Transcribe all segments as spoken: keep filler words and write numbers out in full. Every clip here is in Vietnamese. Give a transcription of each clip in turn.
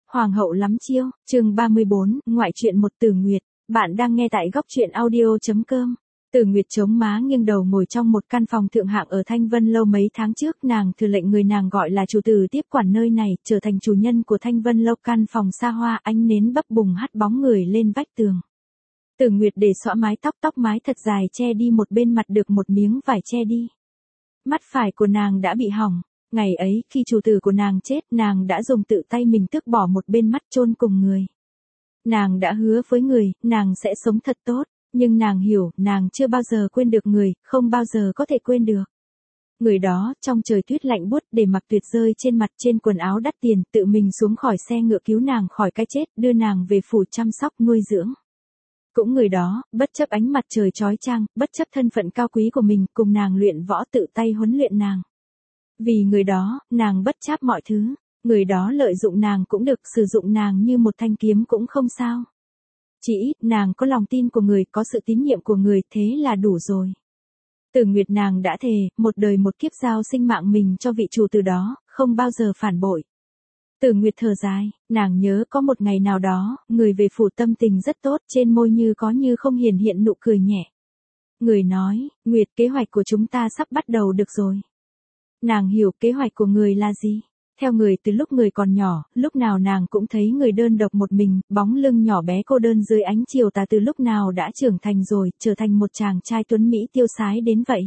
Hoàng hậu lắm chiêu, chương ba mươi bốn, ngoại truyện một Tử Nguyệt, bạn đang nghe tại góc truyện audio.com. Tử Nguyệt chống má nghiêng đầu ngồi trong một căn phòng thượng hạng ở Thanh Vân Lâu mấy tháng trước, nàng thừa lệnh người nàng gọi là chủ tử tiếp quản nơi này, trở thành chủ nhân của Thanh Vân Lâu. Căn phòng xa hoa, ánh nến bấp bùng hắt bóng người lên vách tường. Tử Nguyệt để xõa mái tóc, tóc mái thật dài che đi một bên mặt được một miếng vải che đi. Mắt phải của nàng đã bị hỏng. Ngày ấy, khi chủ tử của nàng chết, nàng đã dùng tự tay mình tước bỏ một bên mắt chôn cùng người. Nàng đã hứa với người, nàng sẽ sống thật tốt, nhưng nàng hiểu, nàng chưa bao giờ quên được người, không bao giờ có thể quên được. Người đó, trong trời tuyết lạnh buốt, để mặc tuyệt rơi trên mặt, trên quần áo đắt tiền, tự mình xuống khỏi xe ngựa cứu nàng khỏi cái chết, đưa nàng về phủ chăm sóc nuôi dưỡng. Cũng người đó, bất chấp ánh mặt trời chói chang, bất chấp thân phận cao quý của mình, cùng nàng luyện võ, tự tay huấn luyện nàng. Vì người đó, nàng bất chấp mọi thứ, người đó lợi dụng nàng cũng được, sử dụng nàng như một thanh kiếm cũng không sao. Chỉ ít, nàng có lòng tin của người, có sự tín nhiệm của người, thế là đủ rồi. Tử Nguyệt nàng đã thề, một đời một kiếp giao sinh mạng mình cho vị chủ tử đó, không bao giờ phản bội. Tử Nguyệt thở dài, nàng nhớ có một ngày nào đó, người về phủ tâm tình rất tốt, trên môi như có như không hiển hiện nụ cười nhẹ. Người nói, Nguyệt, kế hoạch của chúng ta sắp bắt đầu được rồi. Nàng hiểu kế hoạch của người là gì. Theo người từ lúc người còn nhỏ, lúc nào nàng cũng thấy người đơn độc một mình, bóng lưng nhỏ bé cô đơn dưới ánh chiều tà, từ lúc nào đã trưởng thành rồi, trở thành một chàng trai tuấn Mỹ tiêu sái đến vậy.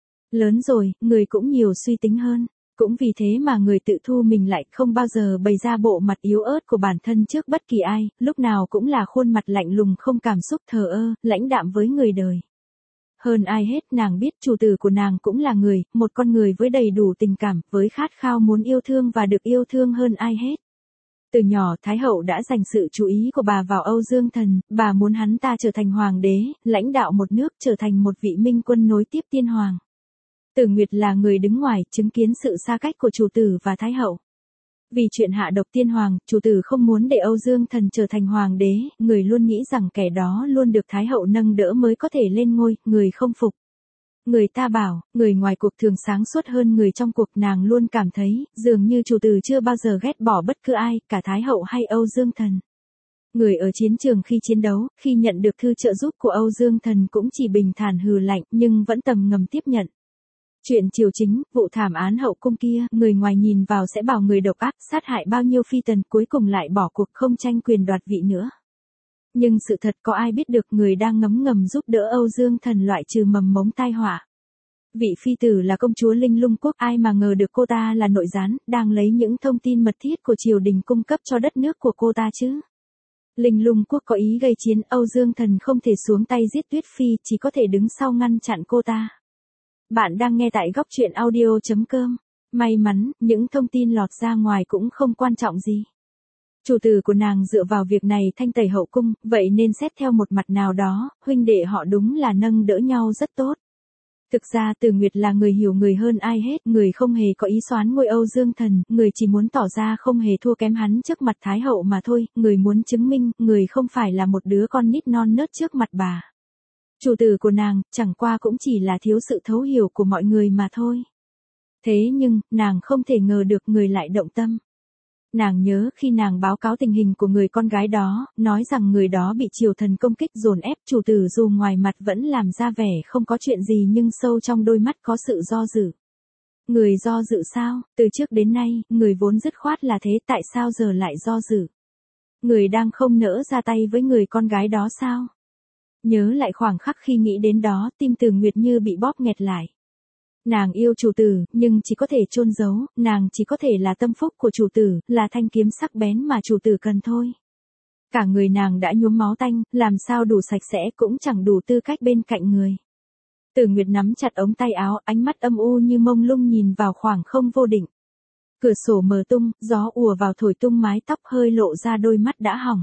Lớn rồi, người cũng nhiều suy tính hơn. Cũng vì thế mà người tự thu mình lại, không bao giờ bày ra bộ mặt yếu ớt của bản thân trước bất kỳ ai, lúc nào cũng là khuôn mặt lạnh lùng không cảm xúc, thờ ơ, lãnh đạm với người đời. Hơn ai hết, nàng biết chủ tử của nàng cũng là người, một con người với đầy đủ tình cảm, với khát khao muốn yêu thương và được yêu thương hơn ai hết. Từ nhỏ Thái hậu đã dành sự chú ý của bà vào Âu Dương Thần, bà muốn hắn ta trở thành hoàng đế, lãnh đạo một nước, trở thành một vị minh quân nối tiếp tiên hoàng. Tử Nguyệt là người đứng ngoài, chứng kiến sự xa cách của chủ tử và Thái hậu. Vì chuyện hạ độc tiên hoàng, chủ tử không muốn để Âu Dương Thần trở thành hoàng đế, người luôn nghĩ rằng kẻ đó luôn được Thái hậu nâng đỡ mới có thể lên ngôi, người không phục. Người ta bảo, người ngoài cuộc thường sáng suốt hơn người trong cuộc, nàng luôn cảm thấy, dường như chủ tử chưa bao giờ ghét bỏ bất cứ ai, cả Thái hậu hay Âu Dương Thần. Người ở chiến trường khi chiến đấu, khi nhận được thư trợ giúp của Âu Dương Thần cũng chỉ bình thản hừ lạnh, nhưng vẫn tầm ngầm tiếp nhận. Chuyện triều chính, vụ thảm án hậu cung kia, người ngoài nhìn vào sẽ bảo người độc ác, sát hại bao nhiêu phi tần, cuối cùng lại bỏ cuộc không tranh quyền đoạt vị nữa. Nhưng sự thật có ai biết được, người đang ngấm ngầm giúp đỡ Âu Dương Thần loại trừ mầm mống tai họa. Vị phi tử là công chúa Linh Lung Quốc, ai mà ngờ được cô ta là nội gián, đang lấy những thông tin mật thiết của triều đình cung cấp cho đất nước của cô ta chứ. Linh Lung Quốc có ý gây chiến, Âu Dương Thần không thể xuống tay giết Tuyết Phi, chỉ có thể đứng sau ngăn chặn cô ta. Bạn đang nghe tại góc truyện audio.com. May mắn, những thông tin lọt ra ngoài cũng không quan trọng gì. Chủ tử của nàng dựa vào việc này thanh tẩy hậu cung, vậy nên xét theo một mặt nào đó, huynh đệ họ đúng là nâng đỡ nhau rất tốt. Thực ra Tử Nguyệt là người hiểu người hơn ai hết, người không hề có ý soán ngôi Âu Dương Thần, người chỉ muốn tỏ ra không hề thua kém hắn trước mặt Thái hậu mà thôi, người muốn chứng minh, người không phải là một đứa con nít non nớt trước mặt bà. Chủ tử của nàng, chẳng qua cũng chỉ là thiếu sự thấu hiểu của mọi người mà thôi. Thế nhưng, nàng không thể ngờ được người lại động tâm. Nàng nhớ khi nàng báo cáo tình hình của người con gái đó, nói rằng người đó bị triều thần công kích dồn ép, chủ tử dù ngoài mặt vẫn làm ra vẻ không có chuyện gì nhưng sâu trong đôi mắt có sự do dự. Người do dự sao? Từ trước đến nay, người vốn dứt khoát là thế, tại sao giờ lại do dự? Người đang không nỡ ra tay với người con gái đó sao? Nhớ lại khoảng khắc khi nghĩ đến đó, tim Tử Nguyệt như bị bóp nghẹt lại. Nàng yêu chủ tử, nhưng chỉ có thể chôn giấu, nàng chỉ có thể là tâm phúc của chủ tử, là thanh kiếm sắc bén mà chủ tử cần thôi. Cả người nàng đã nhuốm máu tanh, làm sao đủ sạch sẽ cũng chẳng đủ tư cách bên cạnh người. Tử Nguyệt nắm chặt ống tay áo, ánh mắt âm u như mông lung nhìn vào khoảng không vô định. Cửa sổ mở tung, gió ùa vào thổi tung mái tóc, hơi lộ ra đôi mắt đã hỏng.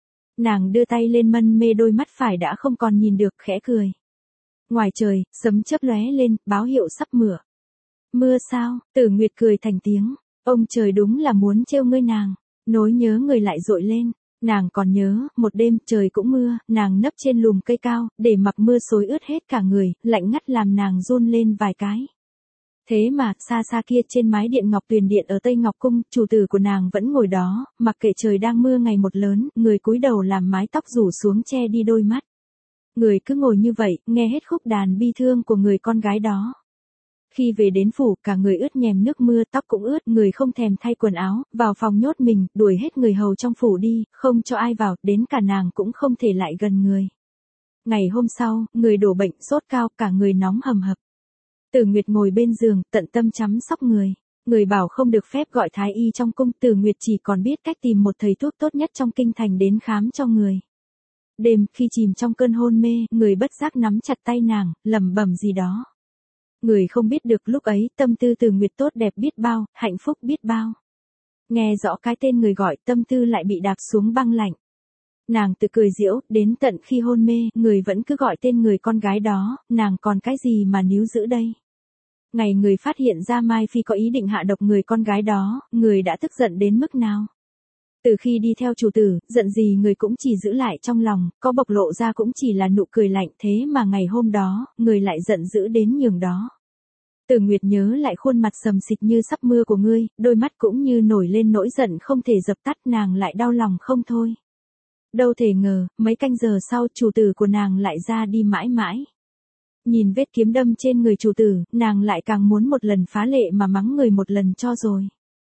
Nàng đưa tay lên mân mê đôi mắt phải đã không còn nhìn được, khẽ cười. Ngoài trời, sấm chớp lóe lên, báo hiệu sắp mưa. Mưa sao? Tử Nguyệt cười thành tiếng. Ông trời đúng là muốn trêu ngươi nàng. Nỗi nhớ người lại dội lên. Nàng còn nhớ, một đêm trời cũng mưa, nàng nấp trên lùm cây cao, để mặc mưa xối ướt hết cả người, lạnh ngắt làm nàng run lên vài cái. Thế mà, xa xa kia trên mái điện ngọc tuyền điện ở Tây Ngọc Cung, chủ tử của nàng vẫn ngồi đó, mặc kệ trời đang mưa ngày một lớn, người cúi đầu làm mái tóc rủ xuống che đi đôi mắt. Người cứ ngồi như vậy, nghe hết khúc đàn bi thương của người con gái đó. Khi về đến phủ, cả người ướt nhèm nước mưa, tóc cũng ướt, người không thèm thay quần áo, vào phòng nhốt mình, đuổi hết người hầu trong phủ đi, không cho ai vào, đến cả nàng cũng không thể lại gần người. Ngày hôm sau, người đổ bệnh, sốt cao, cả người nóng hầm hập. Tử Nguyệt ngồi bên giường, tận tâm chăm sóc người. Người bảo không được phép gọi thái y trong cung, Tử Nguyệt chỉ còn biết cách tìm một thầy thuốc tốt nhất trong kinh thành đến khám cho người. Đêm, khi chìm trong cơn hôn mê, người bất giác nắm chặt tay nàng, lẩm bẩm gì đó. Người không biết được lúc ấy, tâm tư Tử Nguyệt tốt đẹp biết bao, hạnh phúc biết bao. Nghe rõ cái tên người gọi, tâm tư lại bị đạp xuống băng lạnh. Nàng tự cười giễu, đến tận khi hôn mê, người vẫn cứ gọi tên người con gái đó, nàng còn cái gì mà níu giữ đây. Ngày người phát hiện ra Mai Phi có ý định hạ độc người con gái đó, người đã tức giận đến mức nào. Từ khi đi theo chủ tử, giận gì người cũng chỉ giữ lại trong lòng, có bộc lộ ra cũng chỉ là nụ cười lạnh, thế mà ngày hôm đó, người lại giận dữ đến nhường đó. Tử Nguyệt nhớ lại khuôn mặt sầm xịt như sắp mưa của ngươi, đôi mắt cũng như nổi lên nỗi giận không thể dập tắt, nàng lại đau lòng không thôi. Đâu thể ngờ, mấy canh giờ sau, chủ tử của nàng lại ra đi mãi mãi. Nhìn vết kiếm đâm trên người chủ tử, nàng lại càng muốn một lần phá lệ mà mắng người một lần cho rồi.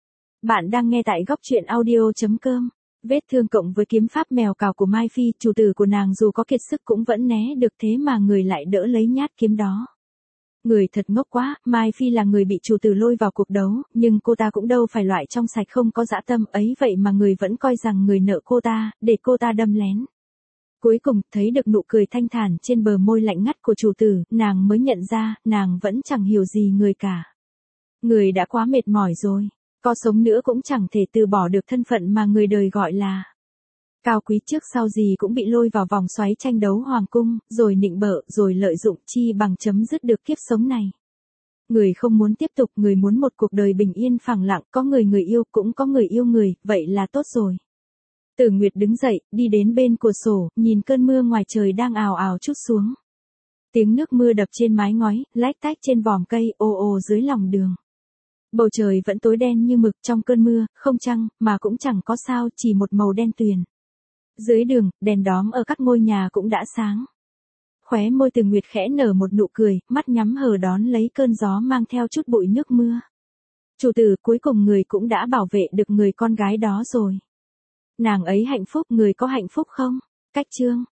Bạn đang nghe tại góc truyện audio chấm com. Vết thương cộng với kiếm pháp mèo cào của Mai Phi, chủ tử của nàng dù có kiệt sức cũng vẫn né được, thế mà người lại đỡ lấy nhát kiếm đó. Người thật ngốc quá, Mai Phi là người bị chủ tử lôi vào cuộc đấu, nhưng cô ta cũng đâu phải loại trong sạch không có dã tâm ấy, vậy mà người vẫn coi rằng người nợ cô ta, để cô ta đâm lén. Cuối cùng, thấy được nụ cười thanh thản trên bờ môi lạnh ngắt của chủ tử, nàng mới nhận ra, nàng vẫn chẳng hiểu gì người cả. Người đã quá mệt mỏi rồi, có sống nữa cũng chẳng thể từ bỏ được thân phận mà người đời gọi là cao quý, trước sau gì cũng bị lôi vào vòng xoáy tranh đấu hoàng cung, rồi nịnh bợ, rồi lợi dụng, chi bằng chấm dứt được kiếp sống này. Người không muốn tiếp tục, người muốn một cuộc đời bình yên phẳng lặng, có người người yêu, cũng có người yêu người, vậy là tốt rồi. Tử Nguyệt đứng dậy, đi đến bên cửa sổ, nhìn cơn mưa ngoài trời đang ào ào trút xuống. Tiếng nước mưa đập trên mái ngói, lách tách trên vòm cây, ồ ồ dưới lòng đường. Bầu trời vẫn tối đen như mực, trong cơn mưa, không trăng, mà cũng chẳng có sao, chỉ một màu đen tuyền. Dưới đường, đèn đóm ở các ngôi nhà cũng đã sáng. Khóe môi Tử Nguyệt khẽ nở một nụ cười, mắt nhắm hờ đón lấy cơn gió mang theo chút bụi nước mưa. Chủ tử, cuối cùng người cũng đã bảo vệ được người con gái đó rồi. Nàng ấy hạnh phúc, người có hạnh phúc không? Cách chương